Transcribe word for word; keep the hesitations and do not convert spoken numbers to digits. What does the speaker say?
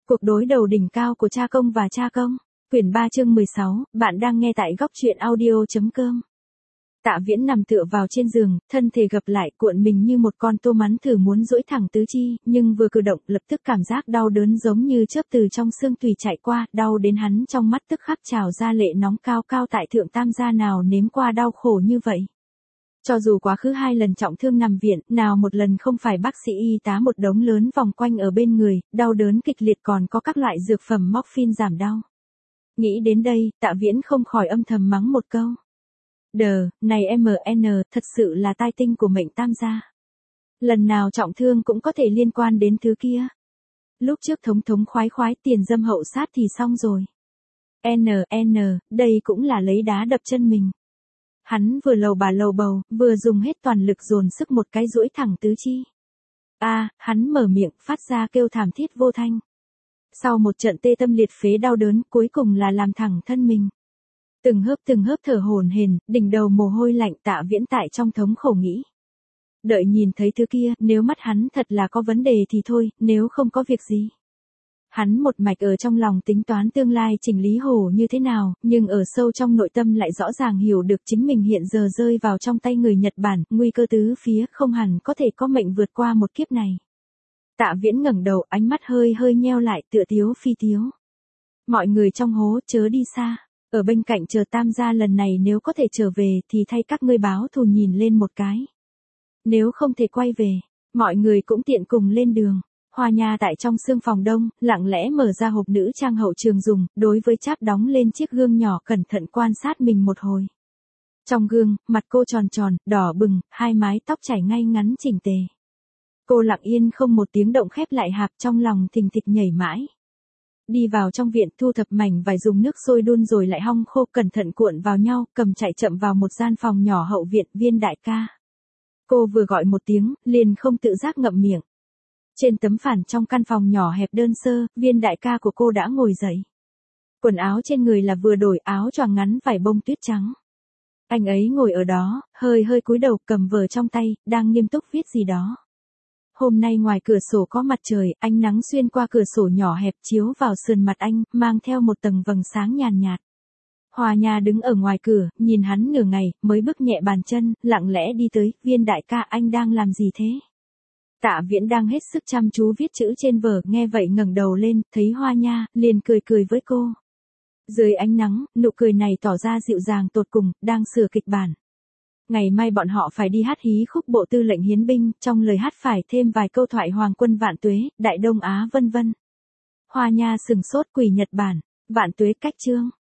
Cuộc đối đầu đỉnh cao của cha công và cha công. Quyển ba chương mười sáu, bạn đang nghe tại góc truyện audio.com. Tạ Viễn nằm tựa vào trên giường, thân thể gập lại cuộn mình như một con tô mắn thử muốn duỗi thẳng tứ chi, nhưng vừa cử động lập tức cảm giác đau đớn giống như chớp từ trong xương tùy chạy qua, đau đến hắn trong mắt tức khắc trào ra lệ nóng cao cao tại thượng tam gia nào nếm qua đau khổ như vậy. Cho dù quá khứ hai lần trọng thương nằm viện, nào một lần không phải bác sĩ y tá một đống lớn vòng quanh ở bên người, đau đớn kịch liệt còn có các loại dược phẩm morphine giảm đau. Nghĩ đến đây, Tạ Viễn không khỏi âm thầm mắng một câu. Đờ, này em en, thật sự là tai tinh của mệnh tam gia. Lần nào trọng thương cũng có thể liên quan đến thứ kia. Lúc trước thống thống khoái khoái tiền dâm hậu sát thì xong rồi. en en, đây cũng là lấy đá đập chân mình. Hắn vừa lầu bà lầu bầu, vừa dùng hết toàn lực dồn sức một cái duỗi thẳng tứ chi. A, à, hắn mở miệng, phát ra kêu thảm thiết vô thanh. Sau một trận tê tâm liệt phế đau đớn, cuối cùng là làm thẳng thân mình. Từng hớp từng hớp thở hổn hển, đỉnh đầu mồ hôi lạnh. Tạ Viễn tại trong thống khổ nghĩ. Đợi nhìn thấy thứ kia, nếu mắt hắn thật là có vấn đề thì thôi, nếu không có việc gì. Hắn một mạch ở trong lòng tính toán tương lai chỉnh lý hồ như thế nào, nhưng ở sâu trong nội tâm lại rõ ràng hiểu được chính mình hiện giờ rơi vào trong tay người Nhật Bản, nguy cơ tứ phía, không hẳn có thể có mệnh vượt qua một kiếp này. Tạ Viễn ngẩng đầu, ánh mắt hơi hơi nheo lại, tựa tiếu phi tiếu. Mọi người trong hố chớ đi xa, ở bên cạnh chờ tam gia lần này nếu có thể trở về thì thay các ngươi báo thù nhìn lên một cái. Nếu không thể quay về, mọi người cũng tiện cùng lên đường. Hoa Nha tại trong xương phòng đông, lặng lẽ mở ra hộp nữ trang hậu trường dùng, đối với cháp đóng lên chiếc gương nhỏ cẩn thận quan sát mình một hồi. Trong gương, mặt cô tròn tròn, đỏ bừng, hai mái tóc chảy ngay ngắn chỉnh tề. Cô lặng yên không một tiếng động khép lại hạp, trong lòng thình thịch nhảy mãi. Đi vào trong viện, thu thập mảnh vải dùng nước sôi đun rồi lại hong khô, cẩn thận cuộn vào nhau, cầm chạy chậm vào một gian phòng nhỏ hậu viện. Viên đại ca. Cô vừa gọi một tiếng, liền không tự giác ngậm miệng. Trên tấm phản trong căn phòng nhỏ hẹp đơn sơ, Viên đại ca của cô đã ngồi dậy. Quần áo trên người là vừa đổi, áo choàng ngắn vải bông tuyết trắng. Anh ấy ngồi ở đó, hơi hơi cúi đầu, cầm vở trong tay, đang nghiêm túc viết gì đó. Hôm nay ngoài cửa sổ có mặt trời, ánh nắng xuyên qua cửa sổ nhỏ hẹp chiếu vào sườn mặt anh, mang theo một tầng vầng sáng nhàn nhạt. Hoa Nha đứng ở ngoài cửa, nhìn hắn nửa ngày, mới bước nhẹ bàn chân, lặng lẽ đi tới. Viên đại ca, anh đang làm gì thế? Tạ Viễn đang hết sức chăm chú viết chữ trên vở, nghe vậy ngẩng đầu lên, thấy Hoa Nha, liền cười cười với cô. Dưới ánh nắng, nụ cười này tỏ ra dịu dàng tột cùng, đang sửa kịch bản. Ngày mai bọn họ phải đi hát hí khúc bộ tư lệnh hiến binh, trong lời hát phải thêm vài câu thoại Hoàng quân vạn tuế, Đại Đông Á vân vân. Hoa Nha sừng sốt, quỷ Nhật Bản, vạn tuế cách chương.